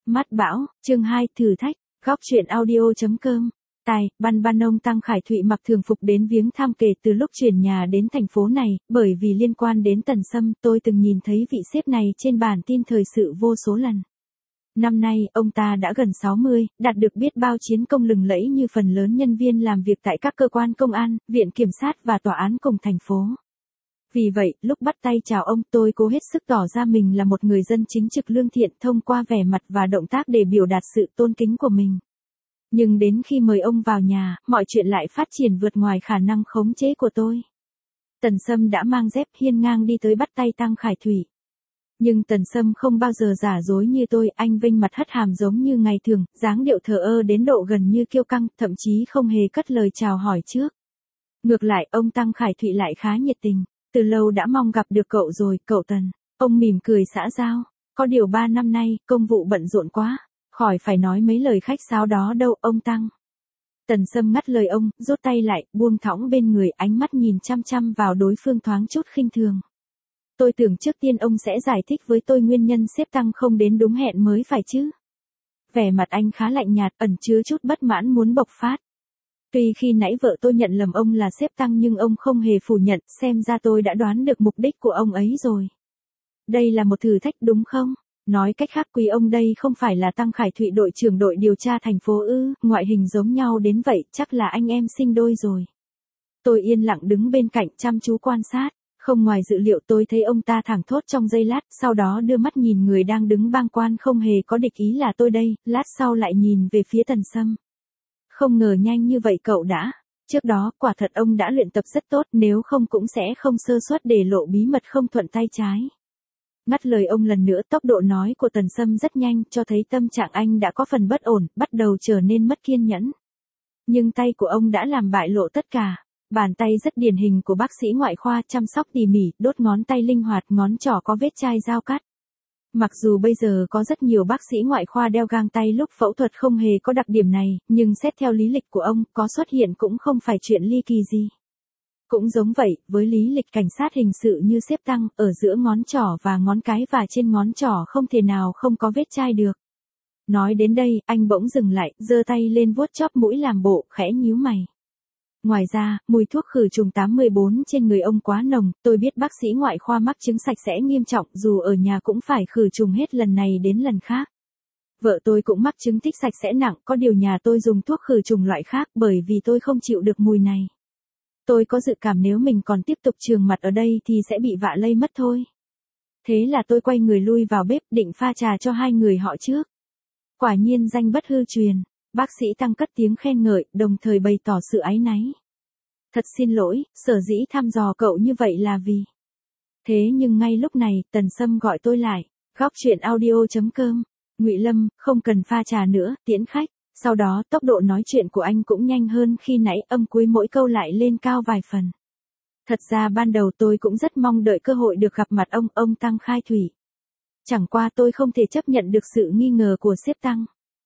Mắt bão, chương 2, thử thách, góc truyện audio.com. Tài, Ban ông Tăng Khải Thụy mặc thường phục đến viếng thăm kể từ lúc chuyển nhà đến thành phố này, bởi vì liên quan đến Tần Sâm, tôi từng nhìn thấy vị sếp này trên bản tin thời sự vô số lần. Năm nay, ông ta đã gần 60, đạt được biết bao chiến công lừng lẫy như phần lớn nhân viên làm việc tại các cơ quan công an, viện kiểm sát và tòa án cùng thành phố. Vì vậy, lúc bắt tay chào ông, tôi cố hết sức tỏ ra mình là một người dân chính trực lương thiện thông qua vẻ mặt và động tác để biểu đạt sự tôn kính của mình. Nhưng đến khi mời ông vào nhà, mọi chuyện lại phát triển vượt ngoài khả năng khống chế của tôi. Tần Sâm đã mang dép hiên ngang đi tới bắt tay Tăng Khải Thụy. Nhưng Tần Sâm không bao giờ giả dối như tôi, anh vênh mặt hất hàm giống như ngày thường, dáng điệu thờ ơ đến độ gần như kiêu căng, thậm chí không hề cất lời chào hỏi trước. Ngược lại, ông Tăng Khải Thụy lại khá nhiệt tình. Từ lâu đã mong gặp được cậu rồi, cậu Tần. Ông mỉm cười xã giao. Có điều 3 năm nay, công vụ bận rộn quá. Khỏi phải nói mấy lời khách sáo đó đâu, ông Tăng. Tần Sâm ngắt lời ông, rút tay lại, buông thõng bên người, ánh mắt nhìn chăm chăm vào đối phương thoáng chút khinh thường. Tôi tưởng trước tiên ông sẽ giải thích với tôi nguyên nhân sếp Tăng không đến đúng hẹn mới phải chứ. Vẻ mặt anh khá lạnh nhạt, ẩn chứa chút bất mãn muốn bộc phát. Tuy khi nãy vợ tôi nhận lầm ông là sếp Tăng nhưng ông không hề phủ nhận, xem ra tôi đã đoán được mục đích của ông ấy rồi. Đây là một thử thách đúng không? Nói cách khác quý ông đây không phải là Tăng Khải Thụy đội trưởng đội điều tra thành phố ư, ngoại hình giống nhau đến vậy, chắc là anh em sinh đôi rồi. Tôi yên lặng đứng bên cạnh chăm chú quan sát, không ngoài dự liệu tôi thấy ông ta thẳng thốt trong giây lát, sau đó đưa mắt nhìn người đang đứng bang quan không hề có địch ý là tôi đây, lát sau lại nhìn về phía Tần Sâm. Không ngờ nhanh như vậy cậu đã. Trước đó, quả thật ông đã luyện tập rất tốt, nếu không cũng sẽ không sơ suất để lộ bí mật không thuận tay trái. Ngắt lời ông lần nữa, tốc độ nói của Tần Sâm rất nhanh, cho thấy tâm trạng anh đã có phần bất ổn, bắt đầu trở nên mất kiên nhẫn. Nhưng tay của ông đã làm bại lộ tất cả. Bàn tay rất điển hình của bác sĩ ngoại khoa, chăm sóc tỉ mỉ, đốt ngón tay linh hoạt, ngón trỏ có vết chai dao cắt. Mặc dù bây giờ có rất nhiều bác sĩ ngoại khoa đeo găng tay lúc phẫu thuật không hề có đặc điểm này, nhưng xét theo lý lịch của ông, có xuất hiện cũng không phải chuyện ly kỳ gì. Cũng giống vậy, với lý lịch cảnh sát hình sự như sếp Tăng, ở giữa ngón trỏ và ngón cái và trên ngón trỏ không thể nào không có vết chai được. Nói đến đây, anh bỗng dừng lại, giơ tay lên vuốt chóp mũi làm bộ, khẽ nhíu mày. Ngoài ra, mùi thuốc khử trùng 814 trên người ông quá nồng, tôi biết bác sĩ ngoại khoa mắc chứng sạch sẽ nghiêm trọng, dù ở nhà cũng phải khử trùng hết lần này đến lần khác. Vợ tôi cũng mắc chứng tích sạch sẽ nặng, có điều nhà tôi dùng thuốc khử trùng loại khác bởi vì tôi không chịu được mùi này. Tôi có dự cảm nếu mình còn tiếp tục trường mặt ở đây thì sẽ bị vạ lây mất thôi. Thế là tôi quay người lui vào bếp định pha trà cho hai người họ trước. Quả nhiên danh bất hư truyền. Bác sĩ Tăng cất tiếng khen ngợi, đồng thời bày tỏ sự áy náy. Thật xin lỗi, sở dĩ thăm dò cậu như vậy là vì. Thế nhưng ngay lúc này, Tần Sâm gọi tôi lại. Góc truyện audio.com. Ngụy Lâm, không cần pha trà nữa, tiễn khách. Sau đó, tốc độ nói chuyện của anh cũng nhanh hơn khi nãy, âm cuối mỗi câu lại lên cao vài phần. Thật ra ban đầu tôi cũng rất mong đợi cơ hội được gặp mặt ông Tăng Khải Thụy. Chẳng qua tôi không thể chấp nhận được sự nghi ngờ của sếp Tăng.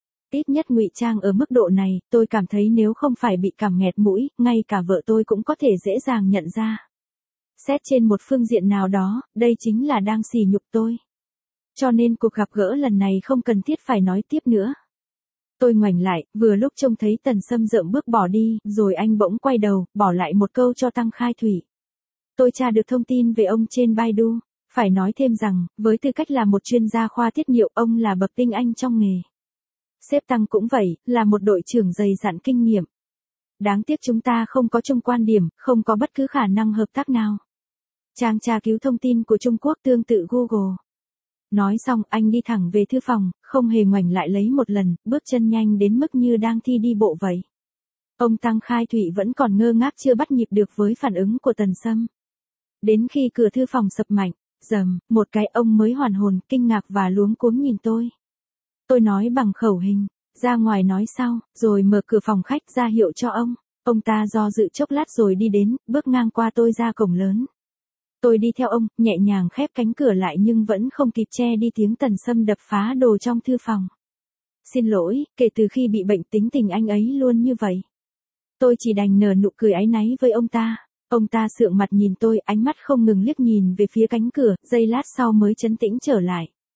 Ít nhất ngụy trang ở mức độ này, tôi cảm thấy nếu không phải bị cảm nghẹt mũi, ngay cả vợ tôi cũng có thể dễ dàng nhận ra. Xét trên một phương diện nào đó, đây chính là đang sỉ nhục tôi. Cho nên cuộc gặp gỡ lần này không cần thiết phải nói tiếp nữa. Tôi ngoảnh lại, vừa lúc trông thấy Tần Sâm rợm bước bỏ đi, rồi anh bỗng quay đầu, bỏ lại một câu cho Tăng Khải Thụy. Tôi tra được thông tin về ông trên Baidu, phải nói thêm rằng, với tư cách là một chuyên gia khoa tiết niệu, ông là bậc tinh anh trong nghề. Sếp Tăng cũng vậy, là một đội trưởng dày dặn kinh nghiệm. Đáng tiếc chúng ta không có chung quan điểm, không có bất cứ khả năng hợp tác nào. Trang tra cứu thông tin của Trung Quốc tương tự Google. Nói xong, anh đi thẳng về thư phòng, không hề ngoảnh lại lấy một lần, bước chân nhanh đến mức như đang thi đi bộ vậy. Ông Tăng Khải Thụy vẫn còn ngơ ngác chưa bắt nhịp được với phản ứng của Tần Sâm. Đến khi cửa thư phòng sập mạnh, rầm, một cái ông mới hoàn hồn, kinh ngạc và luống cuống nhìn tôi. Tôi nói bằng khẩu hình, ra ngoài nói sau, rồi mở cửa phòng khách ra hiệu cho ông. Ông ta do dự chốc lát rồi đi đến, bước ngang qua tôi ra cổng lớn. Tôi đi theo ông, nhẹ nhàng khép cánh cửa lại nhưng vẫn không kịp che đi tiếng Tần Sâm đập phá đồ trong thư phòng. Xin lỗi, kể từ khi bị bệnh tính tình anh ấy luôn như vậy. Tôi chỉ đành nở nụ cười áy náy với ông ta. Ông ta sượng mặt nhìn tôi, ánh mắt không ngừng liếc nhìn về phía cánh cửa, giây lát sau mới trấn tĩnh trở lại.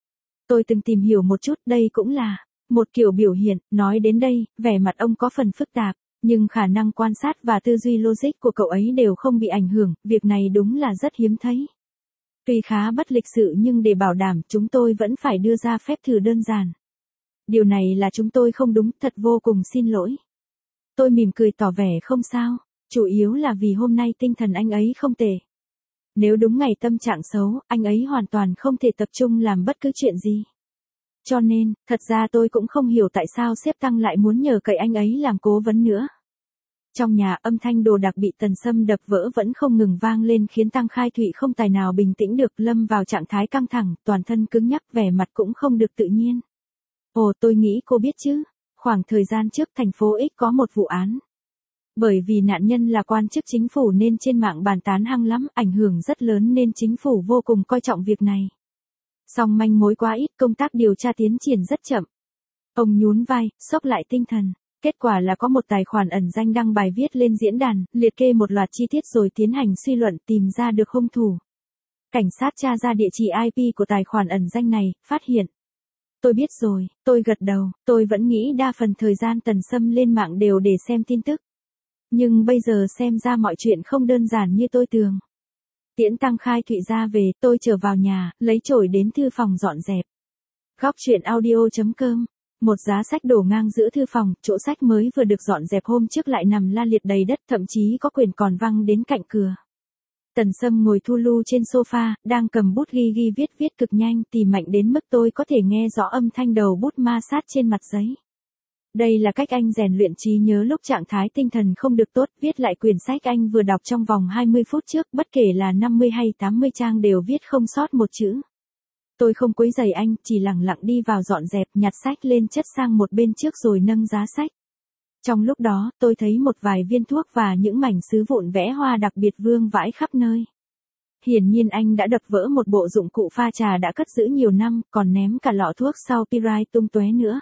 Tôi từng tìm hiểu một chút, đây cũng là một kiểu biểu hiện. Nói đến đây, vẻ mặt ông có phần phức tạp, nhưng khả năng quan sát và tư duy logic của cậu ấy đều không bị ảnh hưởng, việc này đúng là rất hiếm thấy. Tuy khá bất lịch sự nhưng để bảo đảm chúng tôi vẫn phải đưa ra phép thử đơn giản. Điều này là chúng tôi không đúng, thật vô cùng xin lỗi. Tôi mỉm cười tỏ vẻ không sao, chủ yếu là vì hôm nay tinh thần anh ấy không tệ. Nếu đúng ngày tâm trạng xấu, anh ấy hoàn toàn không thể tập trung làm bất cứ chuyện gì. Cho nên, thật ra tôi cũng không hiểu tại sao sếp Tăng lại muốn nhờ cậy anh ấy làm cố vấn nữa. Trong nhà, âm thanh đồ đạc bị Tần Sâm đập vỡ vẫn không ngừng vang lên khiến Tăng Khai Thụy không tài nào bình tĩnh được, lâm vào trạng thái căng thẳng, toàn thân cứng nhắc, vẻ mặt cũng không được tự nhiên. Ồ, tôi nghĩ cô biết chứ, khoảng thời gian trước thành phố X có một vụ án. Bởi vì nạn nhân là quan chức chính phủ nên trên mạng bàn tán hăng lắm, ảnh hưởng rất lớn nên chính phủ vô cùng coi trọng việc này. Song manh mối quá ít, công tác điều tra tiến triển rất chậm. Ông nhún vai, xốc lại tinh thần. Kết quả là có một tài khoản ẩn danh đăng bài viết lên diễn đàn, liệt kê một loạt chi tiết rồi tiến hành suy luận tìm ra được hung thủ. Cảnh sát tra ra địa chỉ IP của tài khoản ẩn danh này, phát hiện. Tôi biết rồi, tôi gật đầu, tôi vẫn nghĩ đa phần thời gian Tần Sâm lên mạng đều để xem tin tức. Nhưng bây giờ xem ra mọi chuyện không đơn giản như tôi tưởng. Tiễn Tăng Khai Thụy ra về, tôi trở vào nhà, lấy chổi đến thư phòng dọn dẹp. Góc truyện audio.com. Một giá sách đổ ngang giữa thư phòng, chỗ sách mới vừa được dọn dẹp hôm trước lại nằm la liệt đầy đất, thậm chí có quyển còn văng đến cạnh cửa. Tần Sâm ngồi thu lu trên sofa, đang cầm bút ghi viết cực nhanh, tỉ mạnh đến mức tôi có thể nghe rõ âm thanh đầu bút ma sát trên mặt giấy. Đây là cách anh rèn luyện trí nhớ lúc trạng thái tinh thần không được tốt, viết lại quyển sách anh vừa đọc trong vòng 20 phút trước, bất kể là 50 hay 80 trang đều viết không sót một chữ. Tôi không quấy rầy anh, chỉ lặng lặng đi vào dọn dẹp, nhặt sách lên chất sang một bên trước rồi nâng giá sách. Trong lúc đó, tôi thấy một vài viên thuốc và những mảnh sứ vụn vẽ hoa đặc biệt vương vãi khắp nơi. Hiển nhiên anh đã đập vỡ một bộ dụng cụ pha trà đã cất giữ nhiều năm, còn ném cả lọ thuốc sau Pirai tung tóe nữa.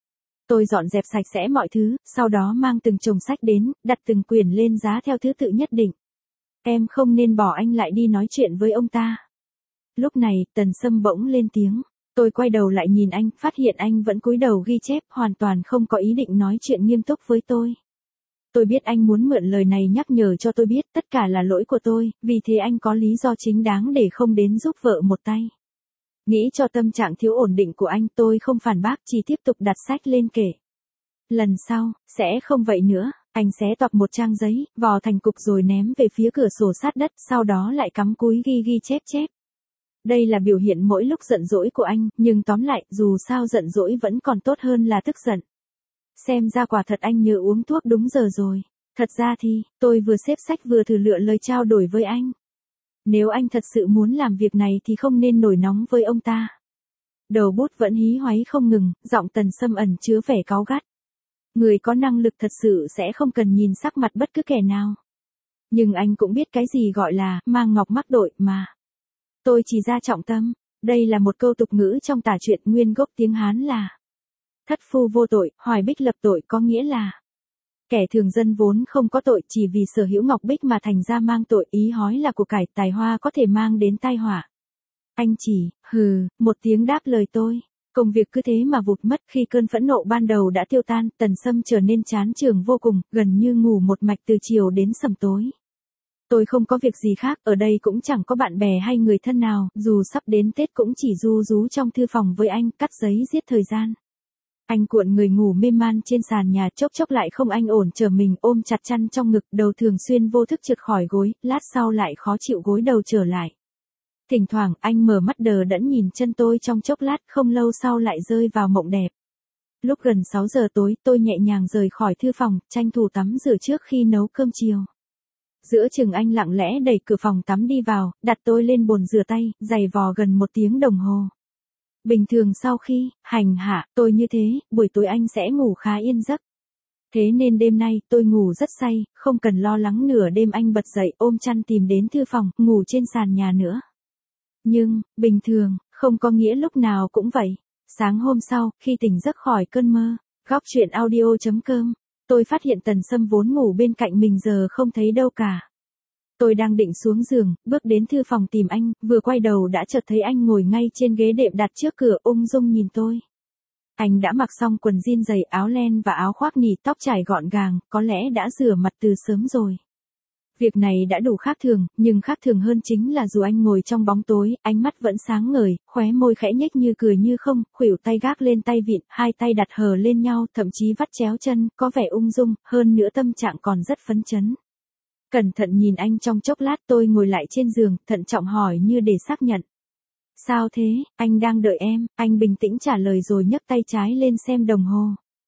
Tôi dọn dẹp sạch sẽ mọi thứ, sau đó mang từng chồng sách đến, đặt từng quyển lên giá theo thứ tự nhất định. Em không nên bỏ anh lại đi nói chuyện với ông ta. Lúc này, Tần Sâm bỗng lên tiếng. Tôi quay đầu lại nhìn anh, phát hiện anh vẫn cúi đầu ghi chép, hoàn toàn không có ý định nói chuyện nghiêm túc với tôi. Tôi biết anh muốn mượn lời này nhắc nhở cho tôi biết tất cả là lỗi của tôi, vì thế anh có lý do chính đáng để không đến giúp vợ một tay. Nghĩ cho tâm trạng thiếu ổn định của anh, tôi không phản bác, chỉ tiếp tục đặt sách lên kệ. Lần sau, sẽ không vậy nữa. Anh xé toạc một trang giấy, vò thành cục rồi ném về phía cửa sổ sát đất, sau đó lại cắm cúi ghi chép. Đây là biểu hiện mỗi lúc giận dỗi của anh, nhưng tóm lại, dù sao giận dỗi vẫn còn tốt hơn là tức giận. Xem ra quả thật anh nhớ uống thuốc đúng giờ rồi. Thật ra thì, tôi vừa xếp sách vừa thử lựa lời trao đổi với anh. Nếu anh thật sự muốn làm việc này thì không nên nổi nóng với ông ta. Đầu bút vẫn hí hoáy không ngừng, giọng Tần Sâm ẩn chứa vẻ cáu gắt. Người có năng lực thật sự sẽ không cần nhìn sắc mặt bất cứ kẻ nào. Nhưng anh cũng biết cái gì gọi là mang ngọc mắc đội mà. Tôi chỉ ra trọng tâm, đây là một câu tục ngữ trong tả truyện, nguyên gốc tiếng Hán là thất phu vô tội, hoài bích lập tội, có nghĩa là kẻ thường dân vốn không có tội, chỉ vì sở hữu ngọc bích mà thành ra mang tội, ý hói là của cải tài hoa có thể mang đến tai họa. Anh chỉ, một tiếng đáp lời tôi. Công việc cứ thế mà vụt mất, khi cơn phẫn nộ ban đầu đã tiêu tan, Tần Sâm trở nên chán chường vô cùng, gần như ngủ một mạch từ chiều đến sầm tối. Tôi không có việc gì khác, ở đây cũng chẳng có bạn bè hay người thân nào, dù sắp đến Tết cũng chỉ ru rú trong thư phòng với anh, cắt giấy giết thời gian. Anh cuộn người ngủ mê man trên sàn nhà, chốc lại không anh ổn, trở mình ôm chặt chăn trong ngực, đầu thường xuyên vô thức trượt khỏi gối, lát sau lại khó chịu gối đầu trở lại. Thỉnh thoảng, anh mở mắt đờ đẫn nhìn chân tôi trong chốc lát, không lâu sau lại rơi vào mộng đẹp. Lúc gần 6 giờ tối, tôi nhẹ nhàng rời khỏi thư phòng, tranh thủ tắm rửa trước khi nấu cơm chiều. Giữa chừng anh lặng lẽ đẩy cửa phòng tắm đi vào, đặt tôi lên bồn rửa tay, giày vò gần 1 tiếng đồng hồ. Bình thường sau khi hành hạ tôi như thế, buổi tối anh sẽ ngủ khá yên giấc. Thế nên đêm nay tôi ngủ rất say, không cần lo lắng nửa đêm anh bật dậy ôm chăn tìm đến thư phòng, ngủ trên sàn nhà nữa. Nhưng, bình thường, không có nghĩa lúc nào cũng vậy. Sáng hôm sau, khi tỉnh giấc khỏi cơn mơ, góc truyện audio.com, tôi phát hiện Tần Sâm vốn ngủ bên cạnh mình giờ không thấy đâu cả. Tôi đang định xuống giường, bước đến thư phòng tìm anh, vừa quay đầu đã chợt thấy anh ngồi ngay trên ghế đệm đặt trước cửa ung dung nhìn tôi. Anh đã mặc xong quần jean dày, áo len và áo khoác nỉ, tóc chải gọn gàng, có lẽ đã rửa mặt từ sớm rồi. Việc này đã đủ khác thường, nhưng khác thường hơn chính là dù anh ngồi trong bóng tối, ánh mắt vẫn sáng ngời, khóe môi khẽ nhếch như cười như không, khuỷu tay gác lên tay vịn, hai tay đặt hờ lên nhau, thậm chí vắt chéo chân, có vẻ ung dung, hơn nữa tâm trạng còn rất phấn chấn. Cẩn thận nhìn anh trong chốc lát, tôi ngồi lại trên giường, thận trọng hỏi như để xác nhận. Sao thế, anh đang đợi em? Anh bình tĩnh trả lời rồi nhấc tay trái lên xem đồng hồ.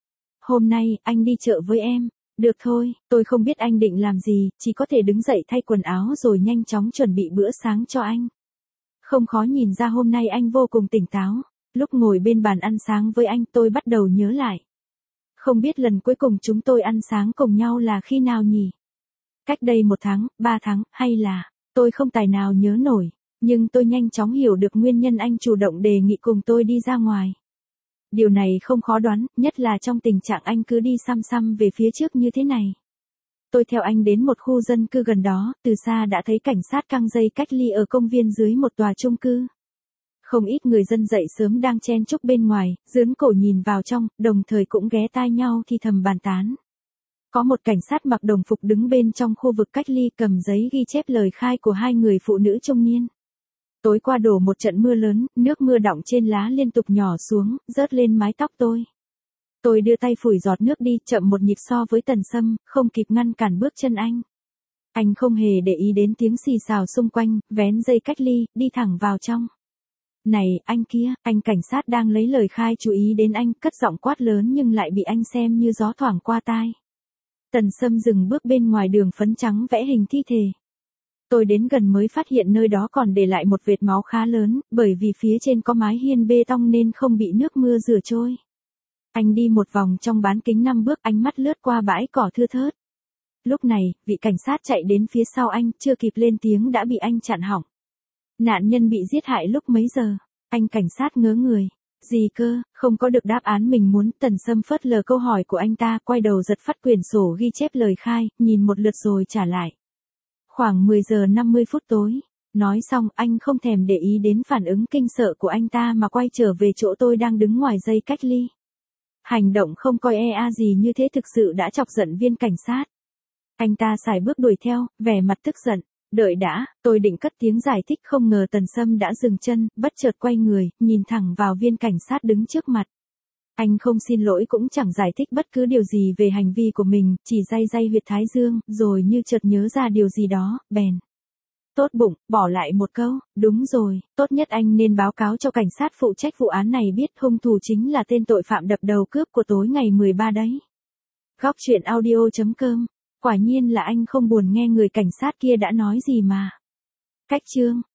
Hôm nay, anh đi chợ với em. Được thôi, tôi không biết anh định làm gì, chỉ có thể đứng dậy thay quần áo rồi nhanh chóng chuẩn bị bữa sáng cho anh. Không khó nhìn ra hôm nay anh vô cùng tỉnh táo. Lúc ngồi bên bàn ăn sáng với anh, tôi bắt đầu nhớ lại. Không biết lần cuối cùng chúng tôi ăn sáng cùng nhau là khi nào nhỉ? Cách đây 1 tháng, 3 tháng, hay là... Tôi không tài nào nhớ nổi, nhưng tôi nhanh chóng hiểu được nguyên nhân anh chủ động đề nghị cùng tôi đi ra ngoài. Điều này không khó đoán, nhất là trong tình trạng anh cứ đi xăm xăm về phía trước như thế này. Tôi theo anh đến một khu dân cư gần đó, từ xa đã thấy cảnh sát căng dây cách ly ở công viên dưới một tòa chung cư. Không ít người dân dậy sớm đang chen chúc bên ngoài, dướn cổ nhìn vào trong, đồng thời cũng ghé tai nhau thì thầm bàn tán. Có một cảnh sát mặc đồng phục đứng bên trong khu vực cách ly cầm giấy ghi chép lời khai của 2 người phụ nữ trung niên. Tối qua đổ một trận mưa lớn, nước mưa đọng trên lá liên tục nhỏ xuống, rớt lên mái tóc tôi. Tôi đưa tay phủi giọt nước đi, chậm một nhịp so với Tần Sâm, không kịp ngăn cản bước chân anh. Anh không hề để ý đến tiếng xì xào xung quanh, vén dây cách ly, đi thẳng vào trong. Này, anh kia, anh cảnh sát đang lấy lời khai chú ý đến anh, cất giọng quát lớn nhưng lại bị anh xem như gió thoảng qua tai. Tần Sâm dừng bước bên ngoài đường phấn trắng vẽ hình thi thể. Tôi đến gần mới phát hiện nơi đó còn để lại một vệt máu khá lớn, bởi vì phía trên có mái hiên bê tông nên không bị nước mưa rửa trôi. Anh đi một vòng trong bán kính 5 bước, ánh mắt lướt qua bãi cỏ thưa thớt. Lúc này, vị cảnh sát chạy đến phía sau anh, chưa kịp lên tiếng đã bị anh chặn hỏng. Nạn nhân bị giết hại lúc mấy giờ? Anh cảnh sát ngớ người. Gì cơ, không có được đáp án mình muốn. Tần Sâm phớt lờ câu hỏi của anh ta, quay đầu giật phắt quyển sổ ghi chép lời khai, nhìn một lượt rồi trả lại. Khoảng 10 giờ 50 phút tối. Nói xong, anh không thèm để ý đến phản ứng kinh sợ của anh ta mà quay trở về chỗ tôi đang đứng ngoài dây cách ly. Hành động không coi gì như thế thực sự đã chọc giận viên cảnh sát. Anh ta sải bước đuổi theo, vẻ mặt tức giận. Đợi đã, tôi định cất tiếng giải thích không ngờ Tần Sâm đã dừng chân, bất chợt quay người, nhìn thẳng vào viên cảnh sát đứng trước mặt. Anh không xin lỗi cũng chẳng giải thích bất cứ điều gì về hành vi của mình, chỉ day day huyệt thái dương, rồi như chợt nhớ ra điều gì đó, bèn. Tốt bụng, bỏ lại một câu, đúng rồi, tốt nhất anh nên báo cáo cho cảnh sát phụ trách vụ án này biết hung thủ chính là tên tội phạm đập đầu cướp của tối ngày 13 đấy. Góc truyện audio.com. Quả nhiên là anh không buồn nghe người cảnh sát kia đã nói gì mà. Cách chương.